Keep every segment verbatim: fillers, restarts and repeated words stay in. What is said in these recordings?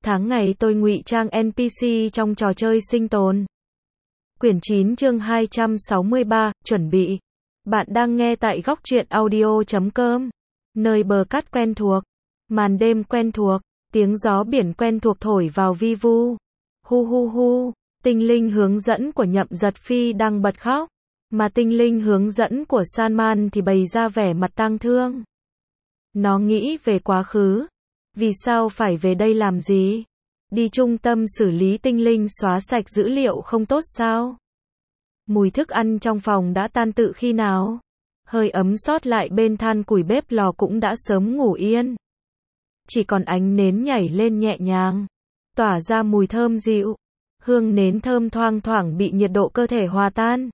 Tháng ngày tôi ngụy trang en pê xê trong trò chơi sinh tồn. Quyển chín chương hai trăm sáu mươi ba, chuẩn bị. Bạn đang nghe tại góc truyện audio chấm com. Nơi bờ cát quen thuộc, màn đêm quen thuộc, tiếng gió biển quen thuộc thổi vào vi vu. Hu hu hu, tinh linh hướng dẫn của Nhậm Giật Phi đang bật khóc, mà tinh linh hướng dẫn của Salman thì bày ra vẻ mặt tang thương. Nó nghĩ về quá khứ. Vì sao phải về đây làm gì? Đi trung tâm xử lý tinh linh xóa sạch dữ liệu không tốt sao? Mùi thức ăn trong phòng đã tan tự khi nào? Hơi ấm sót lại bên than củi bếp lò cũng đã sớm ngủ yên. Chỉ còn ánh nến nhảy lên nhẹ nhàng, tỏa ra mùi thơm dịu. Hương nến thơm thoang thoảng bị nhiệt độ cơ thể hòa tan.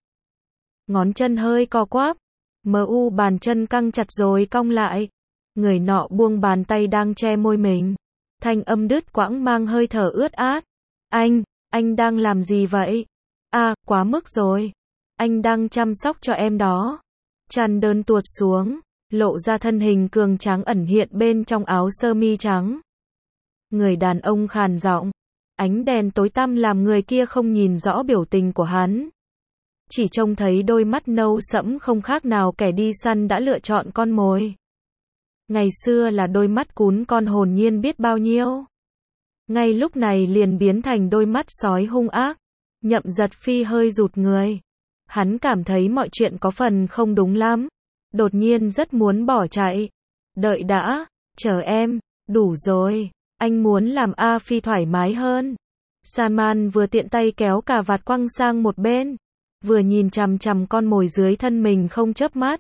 Ngón chân hơi co quắp, mờ u bàn chân căng chặt rồi cong lại. Người nọ buông bàn tay đang che môi mình. Thanh âm đứt quãng mang hơi thở ướt át. Anh, anh đang làm gì vậy? À, quá mức rồi. Anh đang chăm sóc cho em đó. Chăn đơn tuột xuống, lộ ra thân hình cường tráng ẩn hiện bên trong áo sơ mi trắng. Người đàn ông khàn giọng. Ánh đèn tối tăm làm người kia không nhìn rõ biểu tình của hắn. Chỉ trông thấy đôi mắt nâu sẫm không khác nào kẻ đi săn đã lựa chọn con mồi. Ngày xưa là đôi mắt cún con hồn nhiên biết bao nhiêu. Ngay lúc này liền biến thành đôi mắt sói hung ác. Nhậm Giật Phi hơi rụt người. Hắn cảm thấy mọi chuyện có phần không đúng lắm. Đột nhiên rất muốn bỏ chạy. Đợi đã, chờ em, đủ rồi. Anh muốn làm A Phi thoải mái hơn. Salman vừa tiện tay kéo cà vạt quăng sang một bên, vừa nhìn chằm chằm con mồi dưới thân mình không chớp mắt.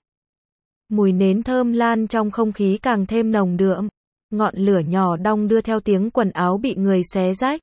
Mùi nến thơm lan trong không khí càng thêm nồng đượm. Ngọn lửa nhỏ đong đưa theo tiếng quần áo bị người xé rách.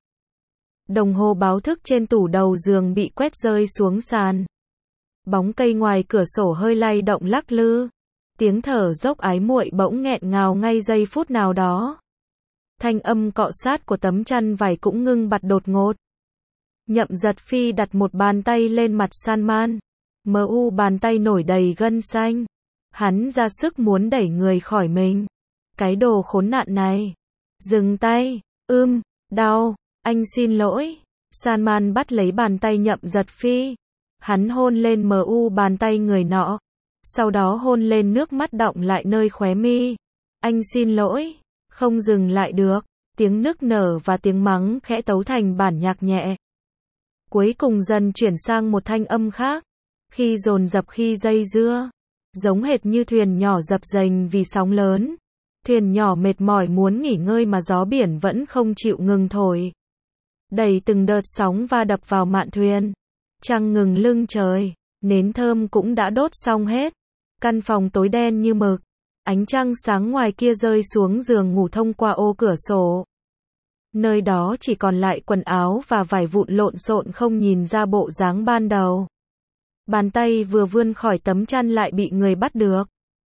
Đồng hồ báo thức trên tủ đầu giường bị quét rơi xuống sàn. Bóng cây ngoài cửa sổ hơi lay động lắc lư. Tiếng thở dốc ái muội bỗng nghẹn ngào ngay giây phút nào đó. Thanh âm cọ sát của tấm chăn vải cũng ngưng bặt đột ngột. Nhậm Giật Phi đặt một bàn tay lên mặt Salman. Mờ u bàn tay nổi đầy gân xanh. Hắn ra sức muốn đẩy người khỏi mình. Cái đồ khốn nạn này. Dừng tay. Ưm, đau. Anh xin lỗi. Salman bắt lấy bàn tay Nhậm Giật Phi. Hắn hôn lên mờ u bàn tay người nọ. Sau đó hôn lên nước mắt đọng lại nơi khóe mi. Anh xin lỗi. Không dừng lại được. Tiếng nức nở và tiếng mắng khẽ tấu thành bản nhạc nhẹ. Cuối cùng dần chuyển sang một thanh âm khác. Khi dồn dập khi dây dưa. Giống hệt như thuyền nhỏ dập dềnh vì sóng lớn. Thuyền nhỏ mệt mỏi muốn nghỉ ngơi mà gió biển vẫn không chịu ngừng thổi. Đầy từng đợt sóng va đập vào mạn thuyền. Trăng ngừng lưng trời. Nến thơm cũng đã đốt xong hết. Căn phòng tối đen như mực. Ánh trăng sáng ngoài kia rơi xuống giường ngủ thông qua ô cửa sổ. Nơi đó chỉ còn lại quần áo và vải vụn lộn xộn không nhìn ra bộ dáng ban đầu. Bàn tay vừa vươn khỏi tấm chăn lại bị người bắt được.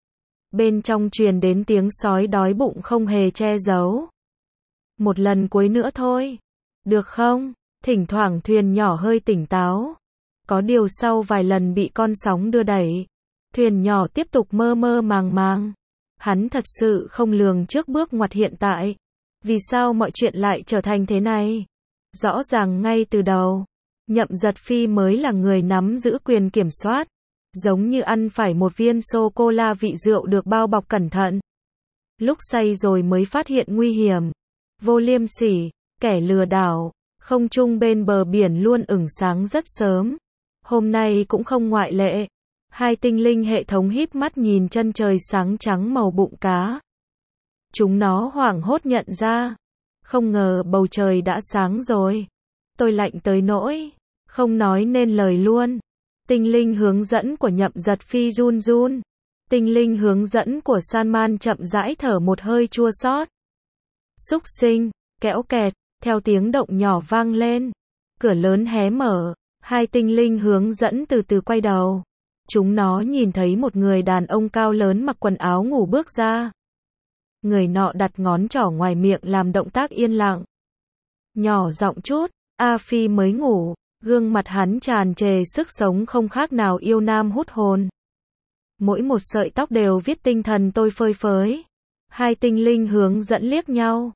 Bên trong truyền đến tiếng sói đói bụng không hề che giấu. Một lần cuối nữa thôi. Được không? Thỉnh thoảng thuyền nhỏ hơi tỉnh táo. Có điều sau vài lần bị con sóng đưa đẩy, thuyền nhỏ tiếp tục mơ mơ màng màng. Hắn thật sự không lường trước bước ngoặt hiện tại. Vì sao mọi chuyện lại trở thành thế này? Rõ ràng ngay từ đầu, Nhậm Giật Phi mới là người nắm giữ quyền kiểm soát. Giống như ăn phải một viên sô-cô-la vị rượu được bao bọc cẩn thận. Lúc say rồi mới phát hiện nguy hiểm. Vô liêm sỉ, kẻ lừa đảo. Không trung bên bờ biển luôn ửng sáng rất sớm. Hôm nay cũng không ngoại lệ. Hai tinh linh hệ thống híp mắt nhìn chân trời sáng trắng màu bụng cá. Chúng nó hoảng hốt nhận ra. Không ngờ bầu trời đã sáng rồi. Tôi lạnh tới nỗi không nói nên lời luôn. Tinh linh hướng dẫn của Nhậm Giật Phi run run. Tinh linh hướng dẫn của Salman chậm rãi thở một hơi chua xót. Xúc sinh, kẽo kẹt, theo tiếng động nhỏ vang lên. Cửa lớn hé mở. Hai tinh linh hướng dẫn từ từ quay đầu. Chúng nó nhìn thấy một người đàn ông cao lớn mặc quần áo ngủ bước ra. Người nọ đặt ngón trỏ ngoài miệng làm động tác yên lặng. Nhỏ giọng chút, A Phi mới ngủ, gương mặt hắn tràn trề sức sống không khác nào yêu nam hút hồn. Mỗi một sợi tóc đều viết tinh thần tôi phơi phới. Hai tinh linh hướng dẫn liếc nhau.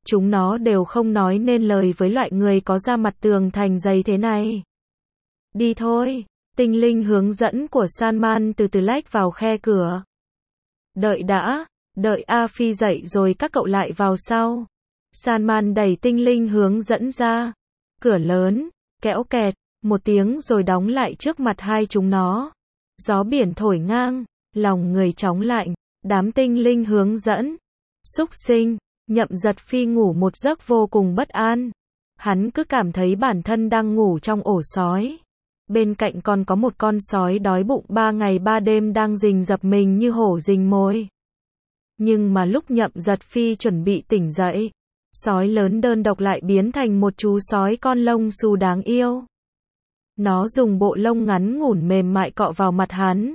Chúng nó đều không nói nên lời với loại người có da mặt tường thành dày thế này. Đi thôi, tinh linh hướng dẫn của Salman từ từ lách vào khe cửa. Đợi đã, đợi A Phi dậy rồi các cậu lại vào sau. Salman đẩy tinh linh hướng dẫn ra. Cửa lớn, kẽo kẹt, một tiếng rồi đóng lại trước mặt hai chúng nó. Gió biển thổi ngang, lòng người chóng lạnh, đám tinh linh hướng dẫn. Súc sinh, Nhậm Giật Phi ngủ một giấc vô cùng bất an. Hắn cứ cảm thấy bản thân đang ngủ trong ổ sói. Bên cạnh còn có một con sói đói bụng ba ngày ba đêm đang rình rập mình như hổ rình mồi. Nhưng mà lúc Nhậm Giật Phi chuẩn bị tỉnh dậy, sói lớn đơn độc lại biến thành một chú sói con lông xù đáng yêu. Nó dùng bộ lông ngắn ngủn mềm mại cọ vào mặt hắn.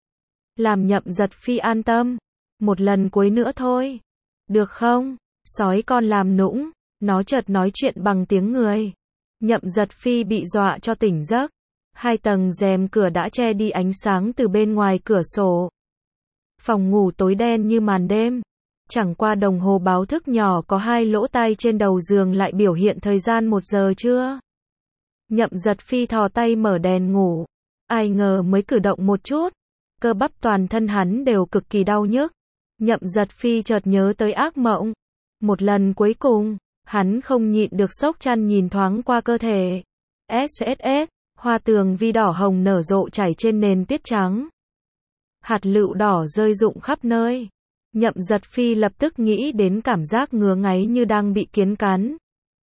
Làm Nhậm Giật Phi an tâm. Một lần cuối nữa thôi. Được không? Sói con làm nũng. Nó chợt nói chuyện bằng tiếng người. Nhậm Giật Phi bị dọa cho tỉnh giấc. Hai tầng rèm cửa đã che đi ánh sáng từ bên ngoài cửa sổ. Phòng ngủ tối đen như màn đêm. Chẳng qua đồng hồ báo thức nhỏ có hai lỗ tai trên đầu giường lại biểu hiện thời gian một giờ trưa. Nhậm Giật Phi thò tay mở đèn ngủ. Ai ngờ mới cử động một chút, cơ bắp toàn thân hắn đều cực kỳ đau nhức. Nhậm Giật Phi chợt nhớ tới ác mộng. Một lần cuối cùng, hắn không nhịn được sốc chăn nhìn thoáng qua cơ thể. ét ét ét, hoa tường vi đỏ hồng nở rộ chảy trên nền tuyết trắng. Hạt lựu đỏ rơi rụng khắp nơi. Nhậm Giật Phi lập tức nghĩ đến cảm giác ngứa ngáy như đang bị kiến cắn.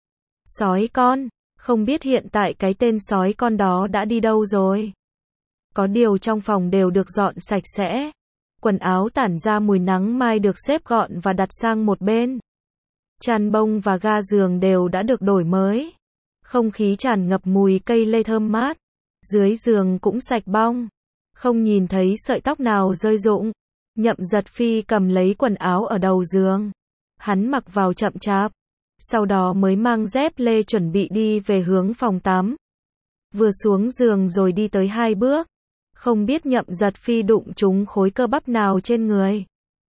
Sói con, không biết hiện tại cái tên sói con đó đã đi đâu rồi. Có điều trong phòng đều được dọn sạch sẽ. Quần áo tản ra mùi nắng mai được xếp gọn và đặt sang một bên. Chăn bông và ga giường đều đã được đổi mới. Không khí tràn ngập mùi cây lê thơm mát. Dưới giường cũng sạch bong. Không nhìn thấy sợi tóc nào rơi rụng. Nhậm Giật Phi cầm lấy quần áo ở đầu giường. Hắn mặc vào chậm chạp. Sau đó mới mang dép lê chuẩn bị đi về hướng phòng tắm. Vừa xuống giường rồi đi tới hai bước. Không biết Nhậm Giật Phi đụng trúng khối cơ bắp nào trên người.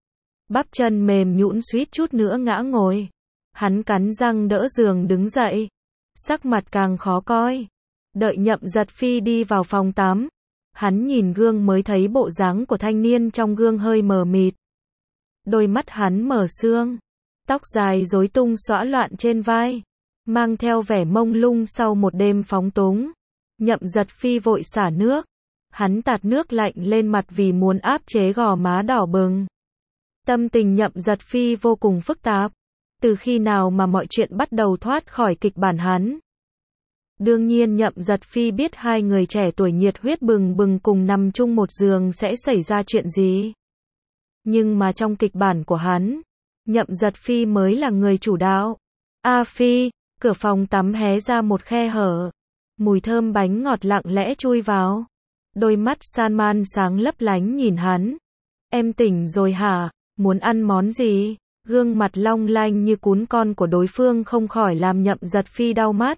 Bắp chân mềm nhũn suýt chút nữa ngã ngồi. Hắn cắn răng đỡ giường đứng dậy. Sắc mặt càng khó coi. Đợi Nhậm Giật Phi đi vào phòng tắm. Hắn nhìn gương mới thấy bộ dáng của thanh niên trong gương hơi mờ mịt. Đôi mắt hắn mở sương. Tóc dài rối tung xõa loạn trên vai. Mang theo vẻ mông lung sau một đêm phóng túng. Nhậm Giật Phi vội xả nước. Hắn tạt nước lạnh lên mặt vì muốn áp chế gò má đỏ bừng. Tâm tình Nhậm Giật Phi vô cùng phức tạp. Từ khi nào mà mọi chuyện bắt đầu thoát khỏi kịch bản hắn. Đương nhiên Nhậm Giật Phi biết hai người trẻ tuổi nhiệt huyết bừng bừng cùng nằm chung một giường sẽ xảy ra chuyện gì. Nhưng mà trong kịch bản của hắn, Nhậm Giật Phi mới là người chủ đạo. A Phi, cửa phòng tắm hé ra một khe hở. Mùi thơm bánh ngọt lặng lẽ chui vào. Đôi mắt Salman sáng lấp lánh nhìn hắn. Em tỉnh rồi hả? Muốn ăn món gì? Gương mặt long lanh như cún con của đối phương không khỏi làm Nhậm Giật Phi đau mắt.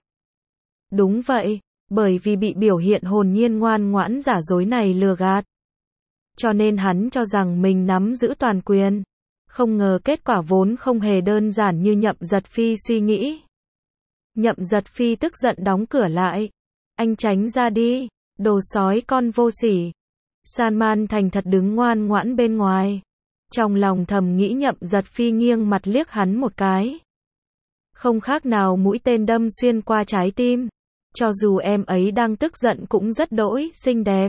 Đúng vậy, bởi vì bị biểu hiện hồn nhiên ngoan ngoãn giả dối này lừa gạt. Cho nên hắn cho rằng mình nắm giữ toàn quyền. Không ngờ kết quả vốn không hề đơn giản như Nhậm Giật Phi suy nghĩ. Nhậm Giật Phi tức giận đóng cửa lại. Anh tránh ra đi, đồ sói con vô sỉ. Salman thành thật đứng ngoan ngoãn bên ngoài. Trong lòng thầm nghĩ Nhậm Giật Phi nghiêng mặt liếc hắn một cái. Không khác nào mũi tên đâm xuyên qua trái tim. Cho dù em ấy đang tức giận cũng rất đỗi xinh đẹp.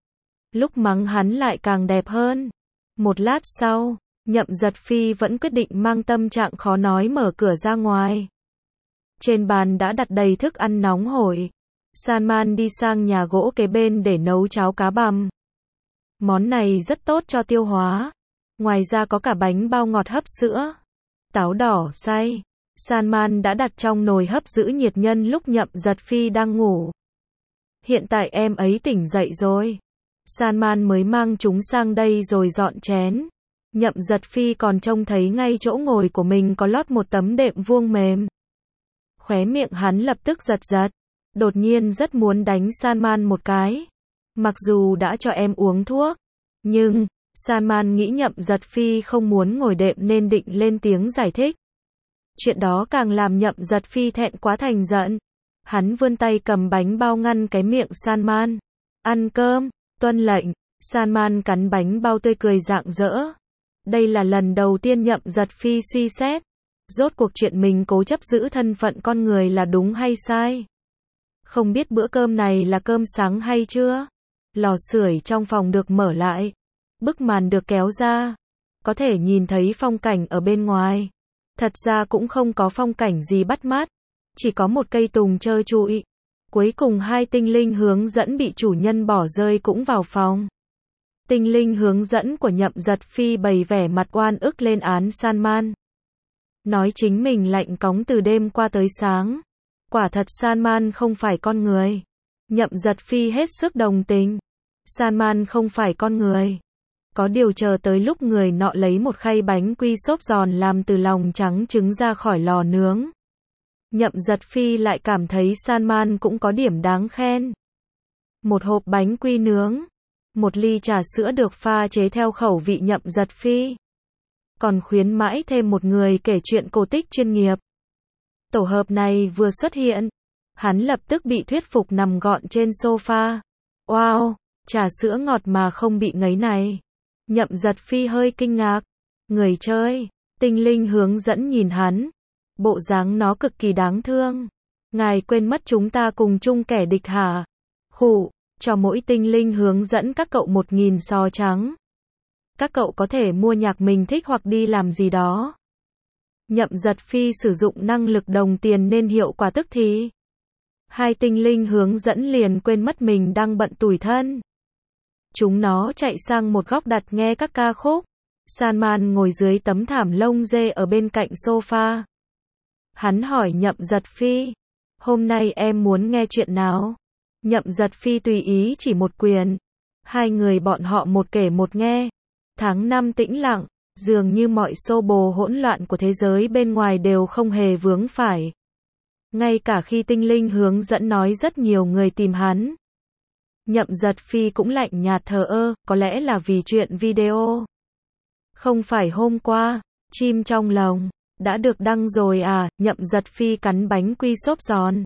Lúc mắng hắn lại càng đẹp hơn. Một lát sau, Nhậm Giật Phi vẫn quyết định mang tâm trạng khó nói mở cửa ra ngoài. Trên bàn đã đặt đầy thức ăn nóng hổi. Salman đi sang nhà gỗ kế bên để nấu cháo cá bằm. Món này rất tốt cho tiêu hóa. Ngoài ra có cả bánh bao ngọt hấp sữa. Táo đỏ xay. Salman đã đặt trong nồi hấp giữ nhiệt nhân lúc Nhậm Giật Phi đang ngủ. Hiện tại em ấy tỉnh dậy rồi. Salman mới mang chúng sang đây rồi dọn chén. Nhậm Giật Phi còn trông thấy ngay chỗ ngồi của mình có lót một tấm đệm vuông mềm. Khóe miệng hắn lập tức giật giật. Đột nhiên rất muốn đánh Salman một cái. Mặc dù đã cho em uống thuốc. Nhưng, Salman nghĩ Nhậm Giật Phi không muốn ngồi đệm nên định lên tiếng giải thích. Chuyện đó càng làm Nhậm Giật Phi thẹn quá thành giận. Hắn vươn tay cầm bánh bao ngăn cái miệng Salman. Ăn cơm, tuân lệnh. Salman cắn bánh bao tươi cười rạng rỡ. Đây là lần đầu tiên Nhậm Giật Phi suy xét. Rốt cuộc chuyện mình cố chấp giữ thân phận con người là đúng hay sai. Không biết bữa cơm này là cơm sáng hay chưa? Lò sưởi trong phòng được mở lại. Bức màn được kéo ra. Có thể nhìn thấy phong cảnh ở bên ngoài. Thật ra cũng không có phong cảnh gì bắt mắt. Chỉ có một cây tùng trơ trụi. Cuối cùng hai tinh linh hướng dẫn bị chủ nhân bỏ rơi cũng vào phòng. Tinh linh hướng dẫn của Nhậm Giật Phi bày vẻ mặt oan ức lên án Salman. Nói chính mình lạnh cóng từ đêm qua tới sáng. Quả thật Salman không phải con người. Nhậm Giật Phi hết sức đồng tình. Salman không phải con người. Có điều chờ tới lúc người nọ lấy một khay bánh quy xốp giòn làm từ lòng trắng trứng ra khỏi lò nướng. Nhậm Giật Phi lại cảm thấy Salman cũng có điểm đáng khen. Một hộp bánh quy nướng. Một ly trà sữa được pha chế theo khẩu vị Nhậm Giật Phi. Còn khuyến mãi thêm một người kể chuyện cổ tích chuyên nghiệp. Tổ hợp này vừa xuất hiện. Hắn lập tức bị thuyết phục nằm gọn trên sofa. Wow, trà sữa ngọt mà không bị ngấy này. Nhậm Giật Phi hơi kinh ngạc. Người chơi, tinh linh hướng dẫn nhìn hắn. Bộ dáng nó cực kỳ đáng thương. Ngài quên mất chúng ta cùng chung kẻ địch hả? Khụ, cho mỗi tinh linh hướng dẫn các cậu một nghìn sò trắng. Các cậu có thể mua nhạc mình thích hoặc đi làm gì đó. Nhậm Giật Phi sử dụng năng lực đồng tiền nên hiệu quả tức thì. Hai tinh linh hướng dẫn liền quên mất mình đang bận tủi thân. Chúng nó chạy sang một góc đặt nghe các ca khúc. Salman ngồi dưới tấm thảm lông dê ở bên cạnh sofa. Hắn hỏi Nhậm Giật Phi. Hôm nay em muốn nghe chuyện nào? Nhậm Giật Phi tùy ý chỉ một quyền. Hai người bọn họ một kể một nghe. Tháng năm tĩnh lặng, dường như mọi xô bồ hỗn loạn của thế giới bên ngoài đều không hề vướng phải. Ngay cả khi tinh linh hướng dẫn nói rất nhiều người tìm hắn. Nhậm Giật Phi cũng lạnh nhạt thờ ơ, có lẽ là vì chuyện video. Không phải hôm qua, chim trong lồng, đã được đăng rồi à? Nhậm Giật Phi cắn bánh quy xốp giòn.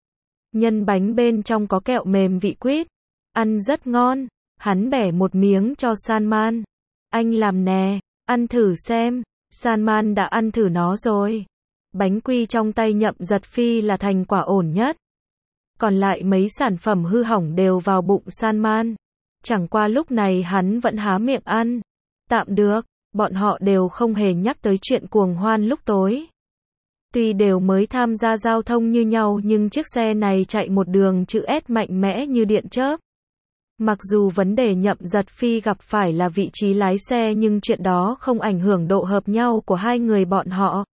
Nhân bánh bên trong có kẹo mềm vị quýt. Ăn rất ngon. Hắn bẻ một miếng cho Salman. Anh làm nè, ăn thử xem. Salman đã ăn thử nó rồi. Bánh quy trong tay Nhậm Giật Phi là thành quả ổn nhất. Còn lại mấy sản phẩm hư hỏng đều vào bụng Salman. Chẳng qua lúc này hắn vẫn há miệng ăn. Tạm được, bọn họ đều không hề nhắc tới chuyện cuồng hoan lúc tối. Tuy đều mới tham gia giao thông như nhau nhưng chiếc xe này chạy một đường chữ S mạnh mẽ như điện chớp. Mặc dù vấn đề Nhậm Giật Phi gặp phải là vị trí lái xe nhưng chuyện đó không ảnh hưởng độ hợp nhau của hai người bọn họ.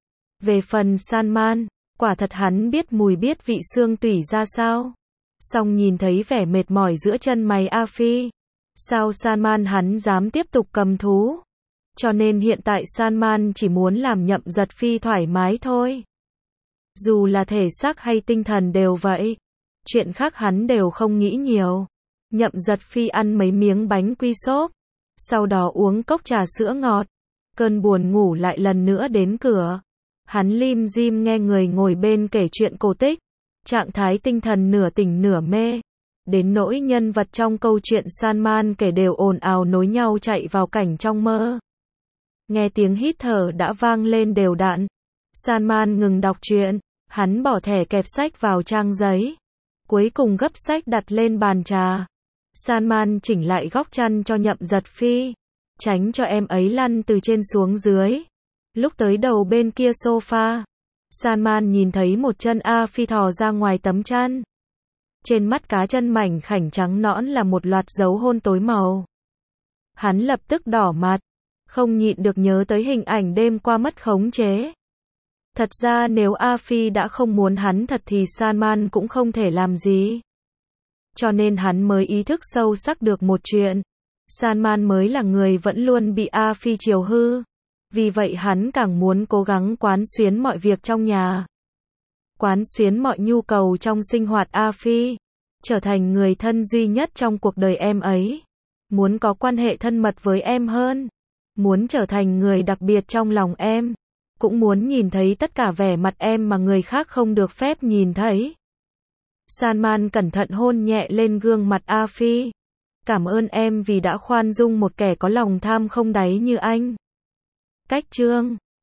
Về phần Salman, quả thật hắn biết mùi biết vị xương tủy ra sao. Song nhìn thấy vẻ mệt mỏi giữa chân mày A Phi. Sao Salman hắn dám tiếp tục cầm thú? Cho nên hiện tại Salman chỉ muốn làm Nhậm Giật Phi thoải mái thôi. Dù là thể xác hay tinh thần đều vậy. Chuyện khác hắn đều không nghĩ nhiều. Nhậm Giật Phi ăn mấy miếng bánh quy xốp. Sau đó uống cốc trà sữa ngọt. Cơn buồn ngủ lại lần nữa đến cửa. Hắn lim dim nghe người ngồi bên kể chuyện cổ tích. Trạng thái tinh thần nửa tỉnh nửa mê. Đến nỗi nhân vật trong câu chuyện Salman kể đều ồn ào nối nhau chạy vào cảnh trong mơ. Nghe tiếng hít thở đã vang lên đều đặn. Salman ngừng đọc truyện. Hắn bỏ thẻ kẹp sách vào trang giấy. Cuối cùng gấp sách đặt lên bàn trà. Salman chỉnh lại góc chăn cho Nhậm Giật Phi. Tránh cho em ấy lăn từ trên xuống dưới. Lúc tới đầu bên kia sofa. Salman nhìn thấy một chân A Phi thò ra ngoài tấm chăn. Trên mắt cá chân mảnh khảnh trắng nõn là một loạt dấu hôn tối màu. Hắn lập tức đỏ mặt. Không nhịn được nhớ tới hình ảnh đêm qua mất khống chế. Thật ra nếu A Phi đã không muốn hắn thật thì Salman cũng không thể làm gì. Cho nên hắn mới ý thức sâu sắc được một chuyện. Salman mới là người vẫn luôn bị A Phi chiều hư. Vì vậy hắn càng muốn cố gắng quán xuyến mọi việc trong nhà. Quán xuyến mọi nhu cầu trong sinh hoạt A Phi. Trở thành người thân duy nhất trong cuộc đời em ấy. Muốn có quan hệ thân mật với em hơn. Muốn trở thành người đặc biệt trong lòng em. cũng muốn nhìn thấy tất cả vẻ mặt em mà người khác không được phép nhìn thấy. Salman cẩn thận hôn nhẹ lên gương mặt A Phi. Cảm ơn em vì đã khoan dung một kẻ có lòng tham không đáy như anh. Cách chương